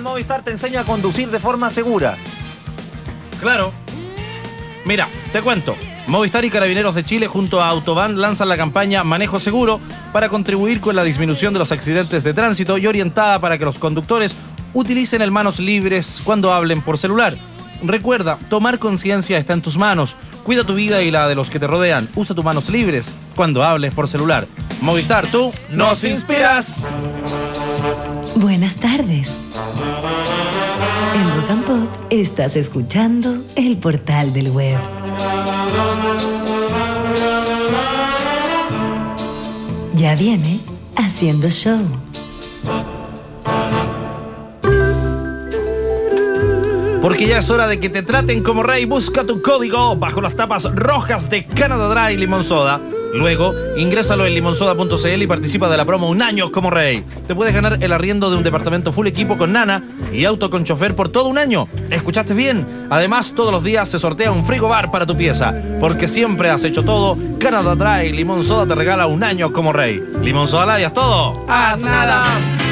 Movistar te enseña a conducir de forma segura. Claro. Mira, te cuento. Movistar y Carabineros de Chile junto a Autobahn lanzan la campaña Manejo Seguro para contribuir con la disminución de los accidentes de tránsito y orientada para que los conductores utilicen el manos libres cuando hablen por celular. Recuerda, tomar conciencia está en tus manos. Cuida tu vida y la de los que te rodean. Usa tus manos libres cuando hables por celular. Movistar, tú nos inspiras. Buenas tardes. En Rock and Pop estás escuchando El Portal del Web. Ya viene Haciendo Show. Porque ya es hora de que te traten como rey. Busca tu código bajo las tapas rojas de Canada Dry Limón Soda. Luego, ingrésalo en limonsoda.cl y participa de la promo Un Año como Rey. Te puedes ganar el arriendo de un departamento full equipo con nana y auto con chofer por todo un año. ¿Escuchaste bien? Además, todos los días se sortea un frigobar para tu pieza. Porque siempre has hecho todo, Canada Dry Limón Soda te regala Un Año como Rey. Limón Soda Light, haz todo. ¡Haz nada!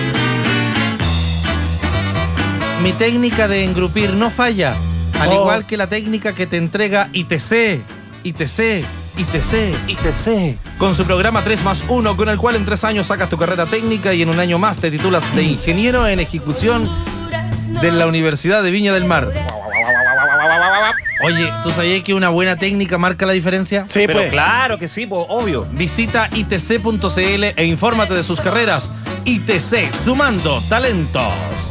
Mi técnica de engrupir no falla. Al igual que la técnica que te entrega ITC. Con su programa 3+1, con el cual en 3 años sacas tu carrera técnica y en un año más te titulas de ingeniero en ejecución de la Universidad de Viña del Mar. Oye, ¿tú sabías que una buena técnica marca la diferencia? Sí, pero pues. Claro que sí, pues, obvio. Visita itc.cl e infórmate de sus carreras. ITC, sumando talentos.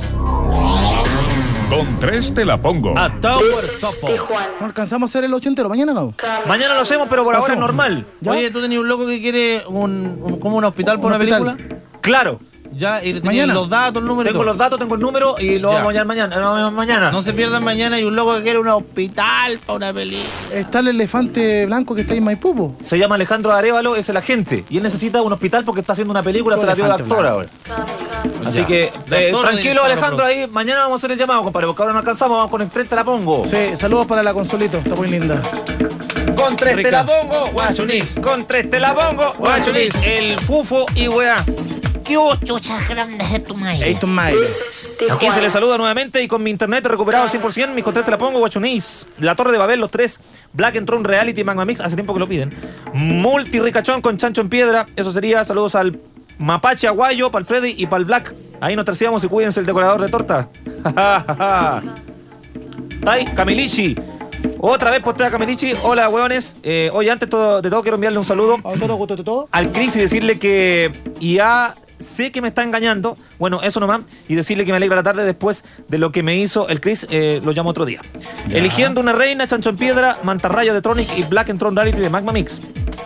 Con 3 te la pongo. A Tower Topo. No alcanzamos a hacer el 80, mañana no. Mañana lo hacemos, pero por ahora es normal. ¿Ya? Oye, ¿tú tenías un loco que quiere como un hospital por una película? Claro. Ya, y Mañana. los datos, el número. Tengo los datos, tengo el número y lo Ya. vamos a llamar mañana. No se pierdan mañana. Y un loco que quiere un hospital para una película. Está el elefante blanco que está ahí en Maipú, po. Se llama Alejandro Arévalo, es el agente. Y él necesita un hospital porque está haciendo una película, se la dio de Elefante actor ahora. Así que, tranquilo Alejandro, ahí mañana vamos a hacer el llamado, compadre, porque ahora no alcanzamos, vamos con el 3 te la pongo. Sí, saludos para la Consolito, está muy linda. Con 3 te Rica. la pongo, guachunís. Con 3 te la pongo, guachunís. El fufo y weá. ¿Qué hubo, chuchas grandes de tu madre? Esto es Maile. Aquí se les saluda nuevamente y con mi internet recuperado al 100%, mis con 3 te la pongo, guachunís. La Torre de Babel, los 3. Black and Throne Reality, Magma Mix, hace tiempo que lo piden. Multi Ricachón con Chancho en Piedra, eso sería. Saludos al Mapache Aguayo, para el Freddy y para el Black. Ahí nos terciamos y cuídense el decorador de torta. Tai, Camilichi. Otra vez postea Camilichi. Hola, hueones. Oye, antes de todo quiero enviarle un saludo ¿Todo? al Chris y decirle que ya sé que me está engañando. Bueno, eso nomás. Y decirle que me alegra la tarde después de lo que me hizo el Chris. Lo llamo otro día. Ya. Eligiendo una reina, Chancho en Piedra, Mantarraya de Tronic y Black and Throne Reality de Magma Mix.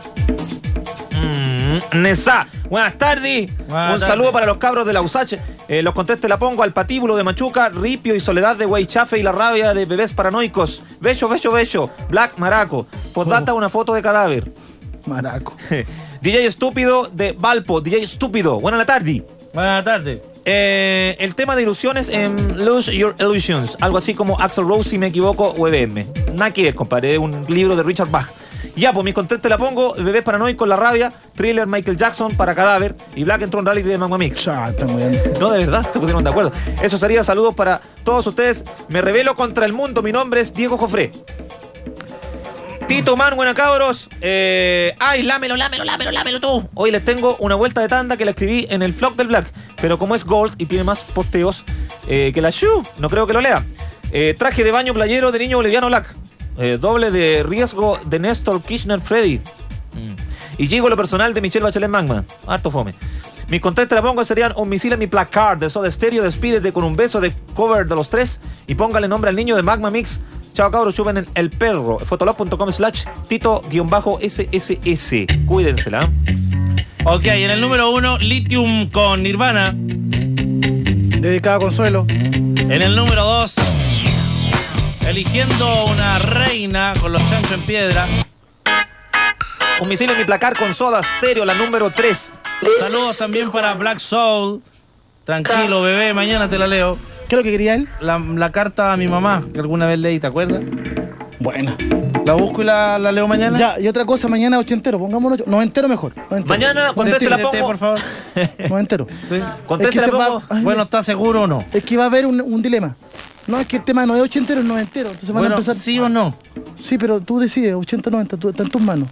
Nesa, buenas tardes. Un saludo para los cabros de la USACH. Los contestes la pongo al Patíbulo de Machuca, Ripio y Soledad de Huaychafe y la rabia de bebés paranoicos. Bello. Black Maraco. Postdata, una foto de cadáver. Maraco. DJ Estúpido de Valpo. DJ Estúpido. Buenas tardes. Buenas tardes. El tema de ilusiones en Lose Your Illusions. Algo así como Axl Rose, si me equivoco, o EBM. Nada que ver, compadre. Es un libro de Richard Bach. Ya, pues mi conteste la pongo. Bebés paranoicos, La Rabia, Thriller, Michael Jackson para Cadáver y Black and Throne Reality de Magma Mix. Está muy bien. No, de verdad, se pusieron de acuerdo. Eso sería. Saludos para todos ustedes. Me rebelo contra el mundo. Mi nombre es Diego Jofré. Tito Man, buena cabros. Ay, lámelo tú. Hoy les tengo una vuelta de tanda que la escribí en el vlog del Black. Pero como es Gold y tiene más posteos que la Shu, no creo que lo lea. Traje de baño playero de niño boliviano Black. Doble de riesgo de Néstor Kirchner Freddy. Y llego lo personal de Michelle Bachelet Magma. Harto fome. Mis contestes la pongo serían un misil en mi placard de Soda Stereo. Despídete con un beso de cover de los 3 y póngale nombre al niño de Magma Mix. Chao cabros, chupen el perro. Fotolog.com/Tito-SSS. Cuídensela. Ok, en el número 1, Lithium con Nirvana. Dedicada a Consuelo. En el número 2, eligiendo una reina con los Chancho en Piedra. Un misil en mi placar con Soda Stereo, la número 3. Saludos también para Black Soul. Tranquilo, bebé, mañana te la leo. ¿Qué es lo que quería él? La carta a mi mamá, que alguna vez leí, ¿te acuerdas? Buena. ¿La busco y la leo mañana? Ya, y otra cosa, mañana ochentero, pongámonos noventero mejor. Noventero. Mañana, conteste la pongo. Por favor. Noventero. Con Es tres que te se la va- pongo. Ay, Bueno, ¿estás seguro o no? Es que va a haber un dilema. No, es que el tema no es ochentero, es noventero. Entonces van a Bueno, empezar. ¿sí o no? Sí, pero tú decides, 80, 90, está en tus manos.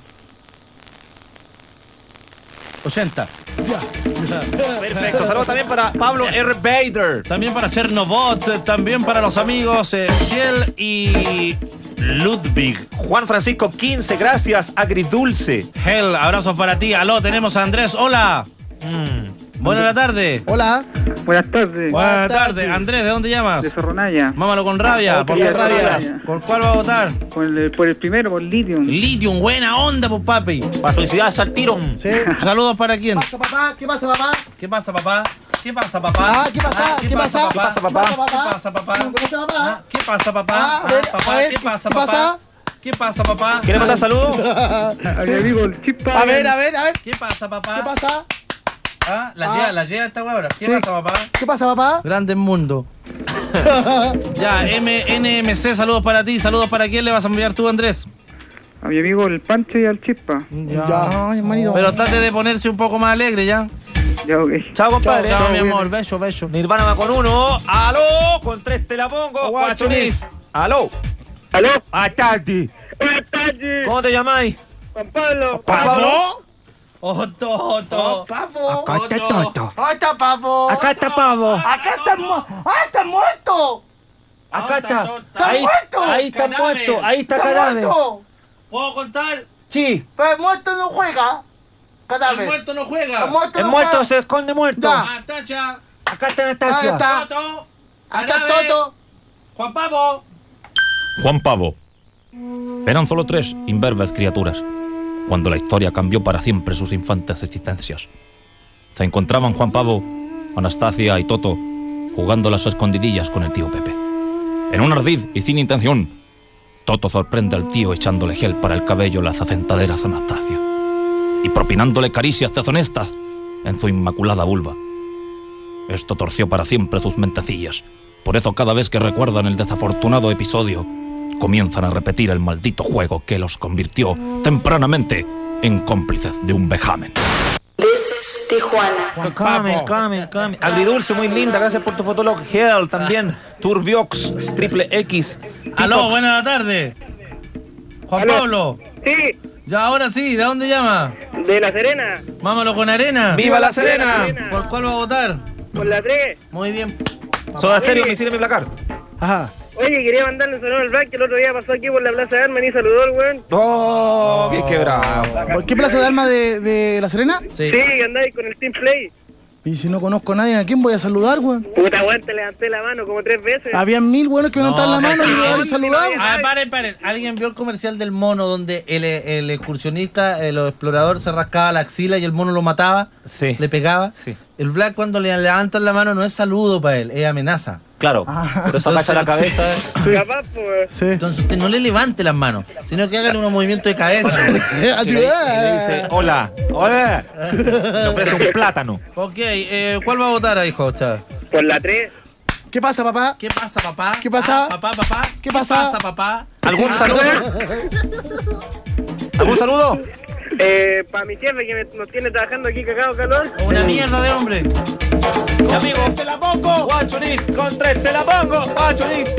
80. Perfecto. Saludos también para Pablo R. Bader. También para Chernobot, también para los amigos Giel y Ludwig. Juan Francisco 15, gracias. Agridulce. Hel, abrazos para ti. Aló, tenemos a Andrés. Hola. Buenas tardes. Hola. Buenas tardes. Buenas tardes. Andrés, ¿de dónde llamas? De Zorronaya. Mámalo con rabia. ¿Por qué rabia? ¿Por cuál va a votar? Por el primero, por Lithium. Lithium, buena onda, pues papi. Para felicidades al tiro. Sí. Saludos para quién. ¿Qué pasa, papá? ¿Qué pasa, papá? ¿Qué pasa, papá? ¿Qué pasa, papá? Ah, ¿qué pasa? ¿Qué pasa? papá? ¿Qué pasa, papá? ¿Qué pasa, papá? ¿Qué pasa, papá? Ah, ¿Qué pasa, papá? Ah, a ver, papá, a ver, ¿qué pasa, ¿qué papá? pasa? ¿Qué pasa, papá? ¿Quieres mandar saludos? A mi amigo el Chispa. A ver, a ver, a ver. ¿Qué pasa, papá? ¿Qué pasa? Ah, Ah. la lleva esta huevona. ¿Qué Sí. pasa, papá? ¿Qué pasa, papá? Grande mundo. Ya, NMC, saludos para ti. Saludos para quién le vas a enviar tú, Andrés. A mi amigo el Pancho y al Chispa. Ya, hermanito. Pero trate de ponerse un poco más alegre ya. Ya, ok. Chao, compadre. Chao, mi bien. amor. Beso, beso. Nirvana va con 1. Aló. Con 3 te la pongo. Guachonis. Aló. ¿Aló? A tarde. Buenas tardes. ¿Cómo te llamáis? Juan Pablo. ¿Pablo? Otto, Otto. Pavo. Acá está Toto. ¡Ah, está pavo! Acá está Pavo. ¡Acá está está muerto! Acá está. ¡Está Ahí, muerto! ahí está Cadáver. muerto. Ahí está ¡Está cadáver. muerto! ¿Puedo contar? Sí. Pero el muerto no juega. El Cadáver. muerto no juega. El muerto El no muerto juega. se esconde muerto. Ya. Natacha, Acá está Ahí Anastasia. está. Toto, Acá está Cadáver, Toto. Juan Pavo. Juan Pavo. Eran solo 3 imberbes criaturas, cuando la historia cambió para siempre sus infantes existencias. Se encontraban Juan Pavo, Anastasia y Toto jugando las escondidillas con el tío Pepe. En un ardid y sin intención, Toto sorprende al tío echándole gel para el cabello en las acentaderas a Anastasia y propinándole caricias deshonestas en su inmaculada vulva. Esto torció para siempre sus mentecillas. Por eso cada vez que recuerdan el desafortunado episodio, comienzan a repetir el maldito juego que los convirtió tempranamente en cómplices de un vejamen. Camen. Agridulce, muy linda. Gracias por tu fotolog. Hell también. Turbiox, triple X. Aló, Tipox. buenas tardes. Juan Aló. Pablo. Sí, Ya, ahora sí, ¿de dónde llama? de La Serena. Mámalo con arena. ¡Viva la Serena! ¿Por cuál va a votar? Por la 3. Muy bien. Soda Stereo, mi cine, mi placar. Ajá. Oye, quería mandarle un saludo al Black que el otro día pasó aquí por la Plaza de Armas y saludó al weón. ¡Oh! ¡Bien quebrado! ¿Por qué Plaza de Alma de La Serena? Sí. Sí, que andáis con el Team Play. Y si no conozco a nadie, ¿a quién voy a saludar, weón? Puta, weón, te levanté la mano como 3 veces. Habían 1000 buenos que me levantaban la mano y yo saludaba. A ver, paren. ¿Alguien vio el comercial del mono donde el excursionista, el explorador, se rascaba la axila y el mono lo mataba? Sí. ¿Le pegaba? Sí. El Black cuando le levantan la mano no es saludo para él, es amenaza. Claro. Pero eso agacha la cabeza. Capaz, pues. Sí. Entonces usted no le levante las manos, sino que hágale unos movimientos de cabeza. Y le dice, hola. ¡Hola! Le ofrece un plátano. Ok, ¿cuál va a votar ahí, Jocha? Por la 3. ¿Qué pasa, papá? ¿Qué pasa, papá? ¿Qué pasa? Ah, papá. ¿Qué pasa? papá? ¿Algún saludo? ¿Algún saludo? Para mi jefe que nos tiene trabajando aquí cagado calor. Una mierda de hombre. Mi amigo, te la pongo. Guachonis, con 3 te la pongo. Guachonis.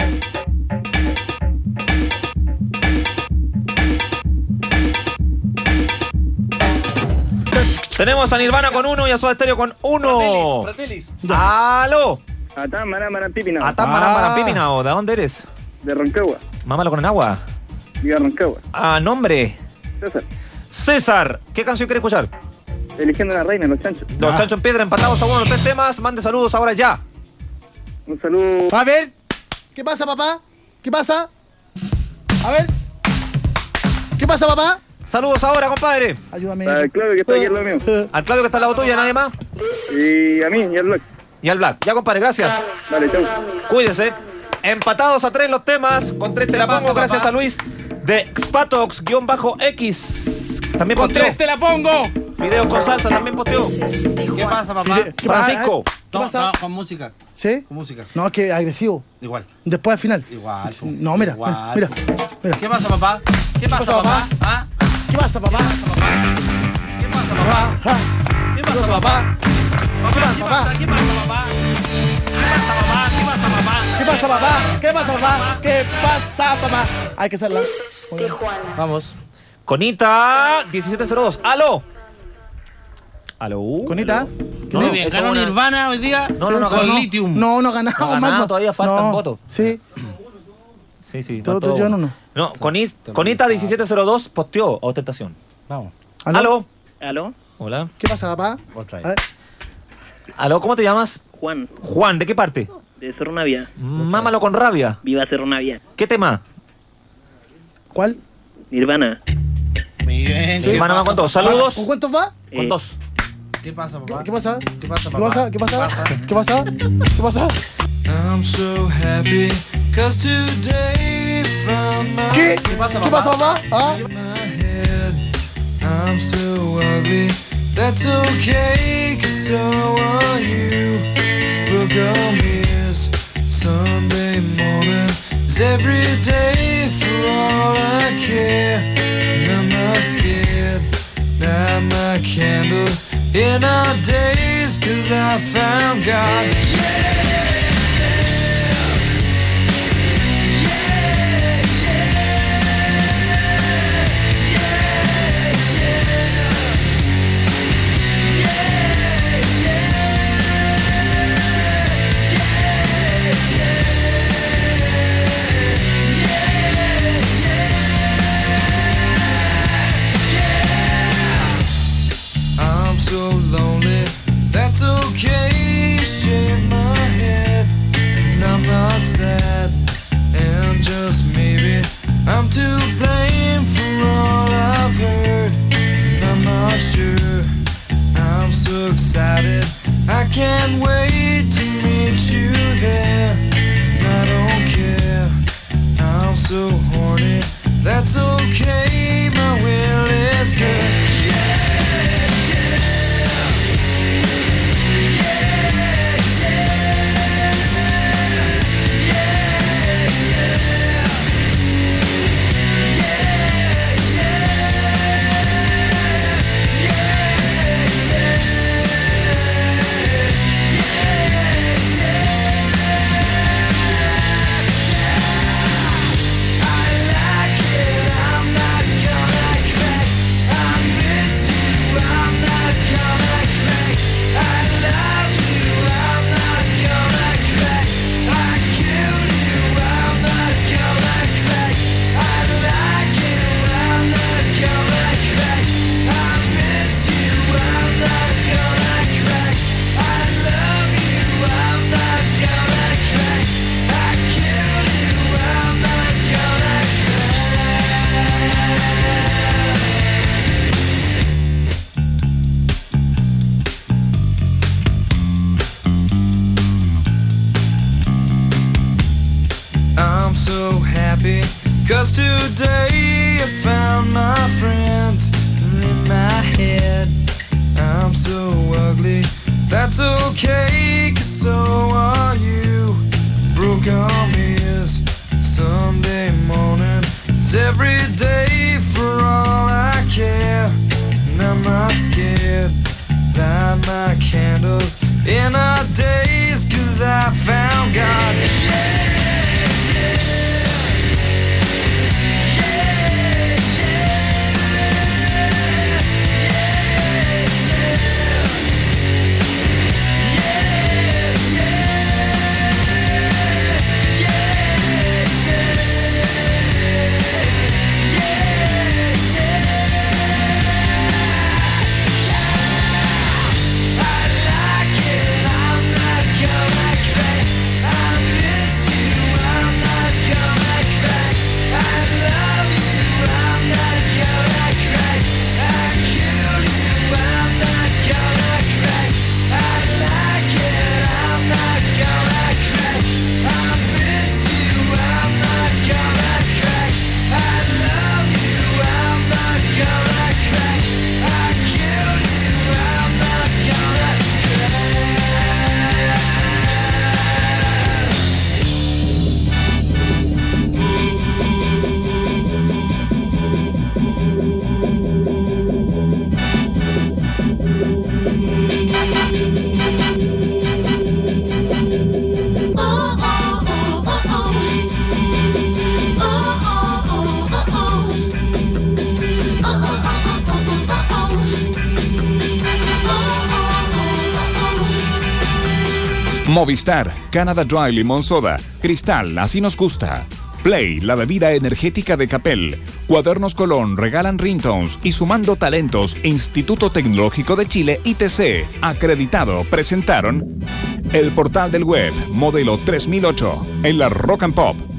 Tenemos a Nirvana con 1 y a Soda Stereo con 1. Fratellis. ¡Aló! Atán, Marán, Pipina. ¿Atán Pipina o de dónde eres? De Roncagua. Mámalo con el agua. Viva Roncagua. Ah, nombre. César. César, ¿qué canción quiere escuchar? Eligiendo una reina, los chanchos. Los Chancho en Piedra, empatados a 1 los 3 temas. Mande saludos ahora ya. Un saludo. A ver. ¿Qué pasa, papá? ¿Qué pasa? A ver. ¿Qué pasa, papá? Saludos ahora, compadre. Ayúdame. Al Claudio que está aquí al lado mío. Al Claudio que está al lado tuyo, nadie más. Y a mí, y al Black. Y al Black. Ya, compadre, gracias. Vale, chau. Cuídese. Empatados a 3 los temas. Con 3 te la pongo, gracias a Luis de Spatox-X. También Con posteó. 3 te la pongo. Videos con salsa, también posteó. ¿Qué pasa, papá? ¿Qué pasa? Francisco. ¿Qué pasa? No, con música. ¿Sí? Con música. No, es que agresivo. Igual. Después al final. Igual. No, mira. Igual. Mira. Mira. ¿Qué pasa, papá? ¿Qué pasa, pasa, papá? papá? ¿Ah? ¿Qué pasa, papá? ¿Qué pasa, papá? Ah, ¿Qué pasa, papá? ¿Qué pasa, papá? ¿Qué pasa, papá? ¿Qué pasa, papá? ¿Qué pasa, papá? ¿Qué pasa, papá? ¿Qué pasa, papá? Hay que hacerla. Vamos. Conita 1702. ¡Aló! ¿Aló? Conita. Muy bien, esa ganó una- Nirvana hoy día No, con ganó. Lithium. No No ganamos, ha ganado, Marco. todavía faltan votos. Sí. Sí. Todo faltó- yo no. No, Conita 1702 posteó a ostentación. Vamos. ¿Aló? ¿Aló? Hola. ¿Qué pasa, papá? Otra A vez. ver. ¿Aló? ¿Cómo te llamas? Juan, Juan, ¿de qué parte? de Cerro Navia. Mámalo con rabia. Viva Cerro Navia. ¿Qué tema? ¿Cuál? Nirvana. Muy bien. Sí, ¿Qué Manama pasa, con dos. papá? Saludos. ¿Con cuántos va? Con dos. ¿Qué pasa, papá? ¿Qué pasa? ¿Qué pasa, ¿Qué papá? pasa? ¿Qué pasa? ¿Qué pasa? ¿Qué pasa? I'm so happy, cause today found my ¿Qué? ¿Qué pasa, ¿Qué pasa, papá? ¿Ah? my head. I'm so ugly, that's okay, cause so are you. Look on this Sunday morning is every day for all I care. And I'm not scared, light my candles in our days, cause I found God. I'm so lonely, that's okay. Shake my head, and I'm not sad. And just maybe I'm to blame for all I've heard. And I'm not sure. I'm so excited, I can't wait to meet you there. And I don't care, I'm so horny. That's okay, my will is good. I'm so happy, cause today I found my friends in my head. I'm so ugly, that's okay, cause so are you. Broke arm is Sunday morning, it's every day for all I care. And I'm not scared, light my candles in our days, cause I found God. Movistar, Canada Dry Limón Soda, Cristal, así nos gusta. Play, la bebida energética de Capel. Cuadernos Colón regalan ringtones y Sumando Talentos, Instituto Tecnológico de Chile, ITC, acreditado, presentaron el portal del web, modelo 3008, en la Rock and Pop.